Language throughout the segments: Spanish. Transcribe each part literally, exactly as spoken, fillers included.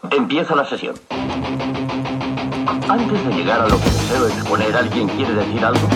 Empieza la sesión. Antes de llegar a lo que deseo exponer, ¿alguien quiere decir algo?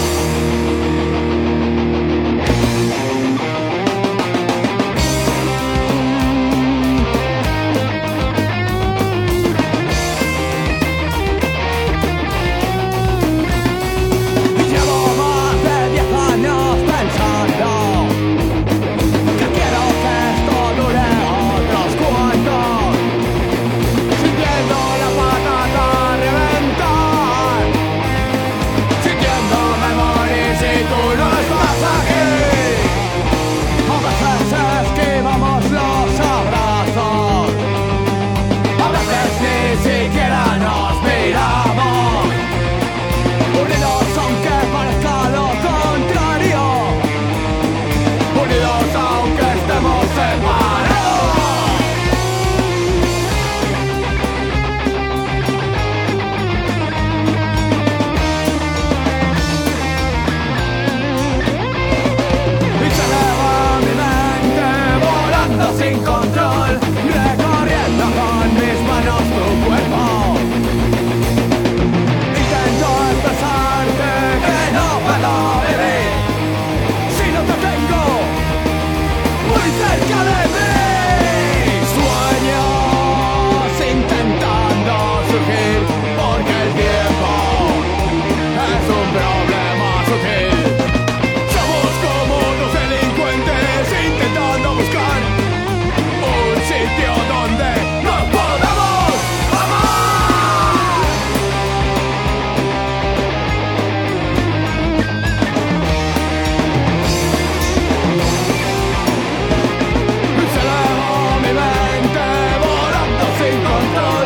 Sin control, recorriendo con mis manos tu cuerpo. Intento expresarte que no puedo vivir si no te tengo muy cerca de mí. Sueños intentando surgir porque el tiempo es un problema sutil. Somos como dos delincuentes intentando buscar un sitio donde nos podamos amar. Se eleva mi mente volando sin control.